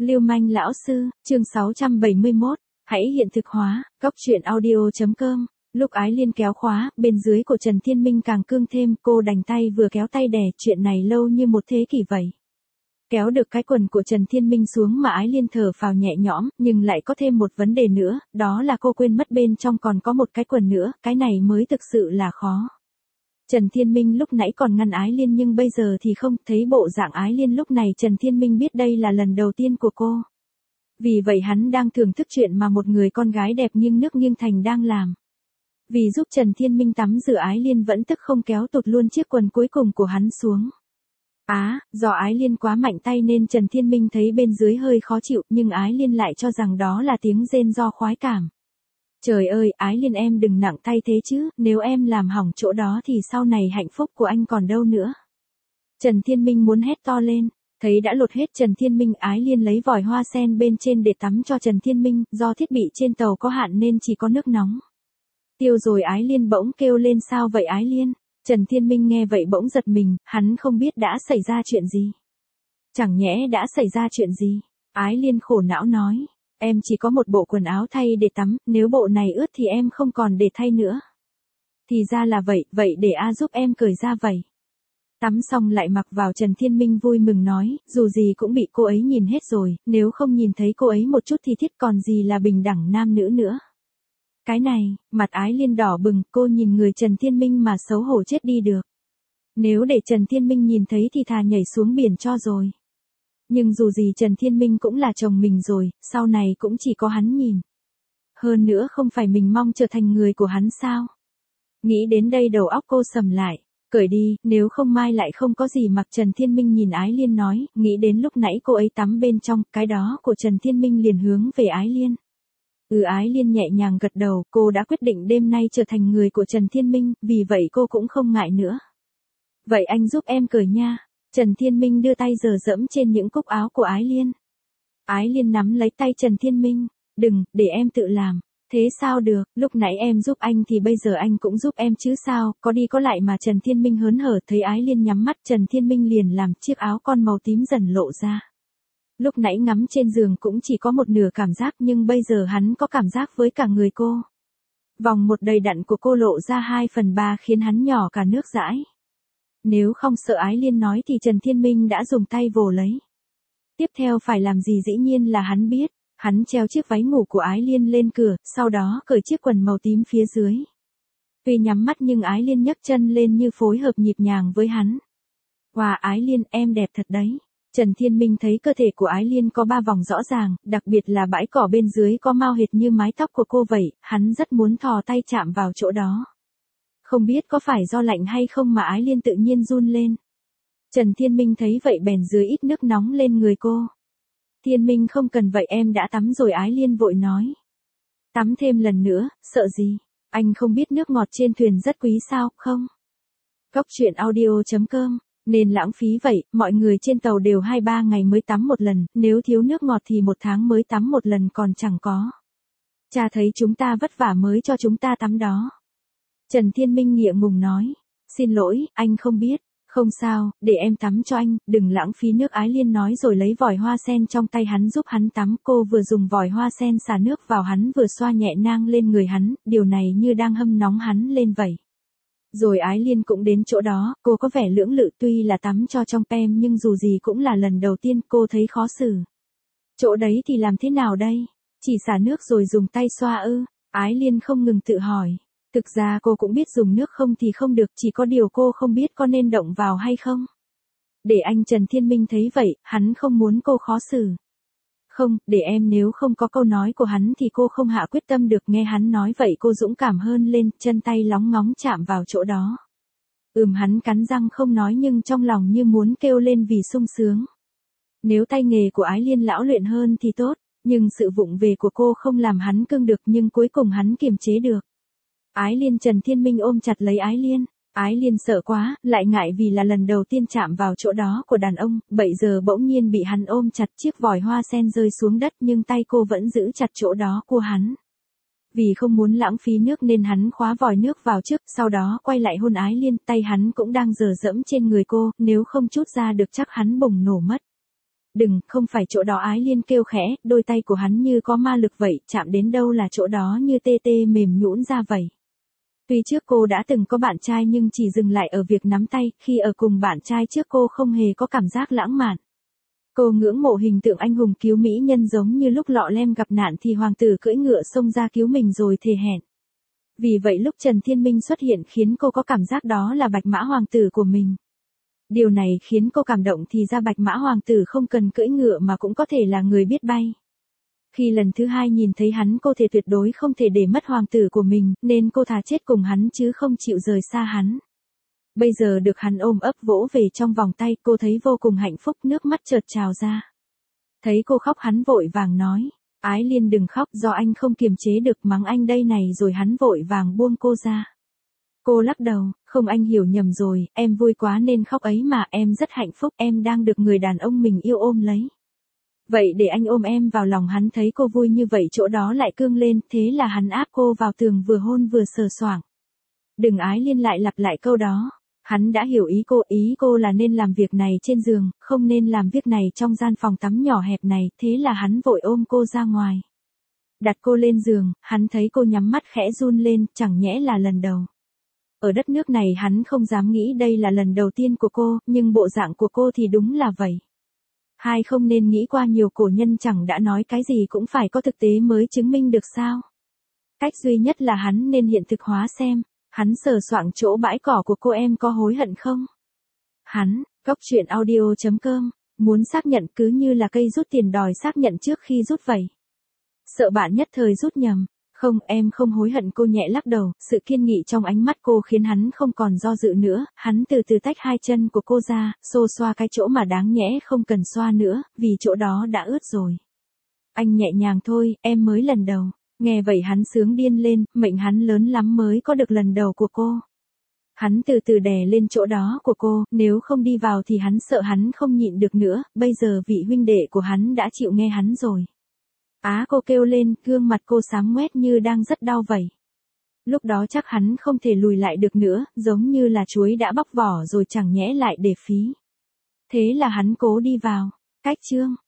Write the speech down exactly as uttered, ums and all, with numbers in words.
Lưu manh lão sư, chương sáu trăm bảy mươi mốt, hãy hiện thực hóa, góc truyện audio chấm com. Lúc Ái Liên kéo khóa, bên dưới của Trần Thiên Minh càng cương thêm, cô đành tay vừa kéo tay đè, chuyện này lâu như một thế kỷ vậy. Kéo được cái quần của Trần Thiên Minh xuống mà Ái Liên thở phào nhẹ nhõm, nhưng lại có thêm một vấn đề nữa, đó là cô quên mất bên trong còn có một cái quần nữa, cái này mới thực sự là khó. Trần Thiên Minh lúc nãy còn ngăn Ái Liên nhưng bây giờ thì không, thấy bộ dạng Ái Liên lúc này Trần Thiên Minh biết đây là lần đầu tiên của cô. Vì vậy hắn đang thưởng thức chuyện mà một người con gái đẹp nghiêng nước nghiêng thành đang làm. Vì giúp Trần Thiên Minh tắm rửa Ái Liên vẫn tức không kéo tụt luôn chiếc quần cuối cùng của hắn xuống. Á, à, do Ái Liên quá mạnh tay nên Trần Thiên Minh thấy bên dưới hơi khó chịu nhưng Ái Liên lại cho rằng đó là tiếng rên do khoái cảm. Trời ơi, Ái Liên em đừng nặng tay thế chứ, nếu em làm hỏng chỗ đó thì sau này hạnh phúc của anh còn đâu nữa. Trần Thiên Minh muốn hét to lên, thấy đã lột hết Trần Thiên Minh, Ái Liên lấy vòi hoa sen bên trên để tắm cho Trần Thiên Minh, do thiết bị trên tàu có hạn nên chỉ có nước nóng. Tiêu rồi Ái Liên bỗng kêu lên sao vậy Ái Liên? Trần Thiên Minh nghe vậy bỗng giật mình, hắn không biết đã xảy ra chuyện gì. Chẳng nhẽ đã xảy ra chuyện gì? Ái Liên khổ não nói. Em chỉ có một bộ quần áo thay để tắm, nếu bộ này ướt thì em không còn để thay nữa. Thì ra là vậy, vậy để A giúp em cởi ra vậy. Tắm xong lại mặc vào Trần Thiên Minh vui mừng nói, dù gì cũng bị cô ấy nhìn hết rồi, nếu không nhìn thấy cô ấy một chút thì thiết còn gì là bình đẳng nam nữ nữa. Cái này, mặt Ái Liên đỏ bừng, cô nhìn người Trần Thiên Minh mà xấu hổ chết đi được. Nếu để Trần Thiên Minh nhìn thấy thì thà nhảy xuống biển cho rồi. Nhưng dù gì Trần Thiên Minh cũng là chồng mình rồi, sau này cũng chỉ có hắn nhìn. Hơn nữa không phải mình mong trở thành người của hắn sao? Nghĩ đến đây đầu óc cô sầm lại, cởi đi, nếu không mai lại không có gì mặc. Trần Thiên Minh nhìn Ái Liên nói, nghĩ đến lúc nãy cô ấy tắm bên trong, cái đó của Trần Thiên Minh liền hướng về Ái Liên. Ừ, Ái Liên nhẹ nhàng gật đầu, cô đã quyết định đêm nay trở thành người của Trần Thiên Minh, vì vậy cô cũng không ngại nữa. Vậy anh giúp em cởi nha. Trần Thiên Minh đưa tay dờ dẫm trên những cúc áo của Ái Liên. Ái Liên nắm lấy tay Trần Thiên Minh, đừng, để em tự làm. Thế sao được, lúc nãy em giúp anh thì bây giờ anh cũng giúp em chứ sao, có đi có lại mà. Trần Thiên Minh hớn hở, thấy Ái Liên nhắm mắt Trần Thiên Minh liền làm chiếc áo con màu tím dần lộ ra. Lúc nãy ngắm trên giường cũng chỉ có một nửa cảm giác nhưng bây giờ hắn có cảm giác với cả người cô. Vòng một đầy đặn của cô lộ ra hai phần ba khiến hắn nhỏ cả nước dãi. Nếu không sợ Ái Liên nói thì Trần Thiên Minh đã dùng tay vồ lấy. Tiếp theo phải làm gì dĩ nhiên là hắn biết, hắn treo chiếc váy ngủ của Ái Liên lên cửa, sau đó cởi chiếc quần màu tím phía dưới. Tuy nhắm mắt nhưng Ái Liên nhấc chân lên như phối hợp nhịp nhàng với hắn. Wow, Ái Liên, em đẹp thật đấy. Trần Thiên Minh thấy cơ thể của Ái Liên có ba vòng rõ ràng, đặc biệt là bãi cỏ bên dưới có mau hệt như mái tóc của cô vậy, hắn rất muốn thò tay chạm vào chỗ đó. Không biết có phải do lạnh hay không mà Ái Liên tự nhiên run lên. Trần Thiên Minh thấy vậy bèn dưới ít nước nóng lên người cô. Thiên Minh không cần vậy, em đã tắm rồi. Ái Liên vội nói. Tắm thêm lần nữa, sợ gì? Anh không biết nước ngọt trên thuyền rất quý sao, không? Góc truyện audio chấm com. Nên lãng phí vậy, mọi người trên tàu đều hai ba ngày mới tắm một lần, nếu thiếu nước ngọt thì một tháng mới tắm một lần còn chẳng có. Cha thấy chúng ta vất vả mới cho chúng ta tắm đó. Trần Thiên Minh ngượng ngùng nói, xin lỗi, anh không biết, không sao, để em tắm cho anh, đừng lãng phí nước. Ái Liên nói rồi lấy vòi hoa sen trong tay hắn giúp hắn tắm. Cô vừa dùng vòi hoa sen xả nước vào hắn vừa xoa nhẹ nang lên người hắn, điều này như đang hâm nóng hắn lên vậy. Rồi Ái Liên cũng đến chỗ đó, cô có vẻ lưỡng lự, tuy là tắm cho trong pem nhưng dù gì cũng là lần đầu tiên, cô thấy khó xử. Chỗ đấy thì làm thế nào đây? Chỉ xả nước rồi dùng tay xoa ư? Ái Liên không ngừng tự hỏi. Thực ra cô cũng biết dùng nước không thì không được, chỉ có điều cô không biết có nên động vào hay không. Để anh. Trần Thiên Minh thấy vậy, hắn không muốn cô khó xử. Không, để em, nếu không có câu nói của hắn thì cô không hạ quyết tâm được. Nghe hắn nói vậy cô dũng cảm hơn lên, chân tay lóng ngóng chạm vào chỗ đó. Ừm, hắn cắn răng không nói nhưng trong lòng như muốn kêu lên vì sung sướng. Nếu tay nghề của Ái Liên lão luyện hơn thì tốt, nhưng sự vụng về của cô không làm hắn cưng được, nhưng cuối cùng hắn kiềm chế được. Ái Liên. Trần Thiên Minh ôm chặt lấy Ái Liên. Ái Liên sợ quá, lại ngại vì là lần đầu tiên chạm vào chỗ đó của đàn ông, bây giờ bỗng nhiên bị hắn ôm chặt, chiếc vòi hoa sen rơi xuống đất nhưng tay cô vẫn giữ chặt chỗ đó của hắn. Vì không muốn lãng phí nước nên hắn khóa vòi nước vào trước, sau đó quay lại hôn Ái Liên, tay hắn cũng đang dờ dẫm trên người cô, nếu không trút ra được chắc hắn bùng nổ mất. Đừng, không phải chỗ đó, Ái Liên kêu khẽ, đôi tay của hắn như có ma lực vậy, chạm đến đâu là chỗ đó như tê tê mềm nhũn ra vậy. Tuy trước cô đã từng có bạn trai nhưng chỉ dừng lại ở việc nắm tay, khi ở cùng bạn trai trước cô không hề có cảm giác lãng mạn. Cô ngưỡng mộ hình tượng anh hùng cứu mỹ nhân giống như lúc Lọ Lem gặp nạn thì hoàng tử cưỡi ngựa xông ra cứu mình rồi thề hẹn. Vì vậy lúc Trần Thiên Minh xuất hiện khiến cô có cảm giác đó là Bạch Mã hoàng tử của mình. Điều này khiến cô cảm động thì ra Bạch Mã hoàng tử không cần cưỡi ngựa mà cũng có thể là người biết bay. Khi lần thứ hai nhìn thấy hắn cô thể tuyệt đối không thể để mất hoàng tử của mình, nên cô thà chết cùng hắn chứ không chịu rời xa hắn. Bây giờ được hắn ôm ấp vỗ về trong vòng tay, cô thấy vô cùng hạnh phúc, nước mắt chợt trào ra. Thấy cô khóc hắn vội vàng nói, Ái Liên đừng khóc, do anh không kiềm chế được, mắng anh đây này, rồi hắn vội vàng buông cô ra. Cô lắc đầu, không, anh hiểu nhầm rồi, em vui quá nên khóc ấy mà, em rất hạnh phúc, em đang được người đàn ông mình yêu ôm lấy. Vậy để anh ôm em vào lòng. Hắn thấy cô vui như vậy chỗ đó lại cương lên, thế là hắn áp cô vào tường vừa hôn vừa sờ soạng. Đừng, Ái Liên lại lặp lại câu đó. Hắn đã hiểu ý cô, ý cô là nên làm việc này trên giường, không nên làm việc này trong gian phòng tắm nhỏ hẹp này, thế là hắn vội ôm cô ra ngoài. Đặt cô lên giường, hắn thấy cô nhắm mắt khẽ run lên, chẳng nhẽ là lần đầu. Ở đất nước này hắn không dám nghĩ đây là lần đầu tiên của cô, nhưng bộ dạng của cô thì đúng là vậy. Hai, không nên nghĩ qua nhiều, cổ nhân chẳng đã nói cái gì cũng phải có thực tế mới chứng minh được sao. Cách duy nhất là hắn nên hiện thực hóa xem. Hắn sờ soạng chỗ bãi cỏ của cô, em có hối hận không? Hắn, Cóc Truyện Audio chấm com, muốn xác nhận cứ như là cây rút tiền đòi xác nhận trước khi rút vậy. Sợ bạn nhất thời rút nhầm. Không, em không hối hận, cô nhẹ lắc đầu, sự kiên nghị trong ánh mắt cô khiến hắn không còn do dự nữa, hắn từ từ tách hai chân của cô ra, xô xoa cái chỗ mà đáng nhẽ không cần xoa nữa, vì chỗ đó đã ướt rồi. Anh nhẹ nhàng thôi, em mới lần đầu. Nghe vậy hắn sướng điên lên, mệnh hắn lớn lắm mới có được lần đầu của cô. Hắn từ từ đè lên chỗ đó của cô, nếu không đi vào thì hắn sợ hắn không nhịn được nữa, bây giờ vị huynh đệ của hắn đã chịu nghe hắn rồi. Á, cô kêu lên, gương mặt cô xám ngoét như đang rất đau vậy. Lúc đó chắc hắn không thể lùi lại được nữa, giống như là chuối đã bóc vỏ rồi chẳng nhẽ lại để phí. Thế là hắn cố đi vào. Cách chương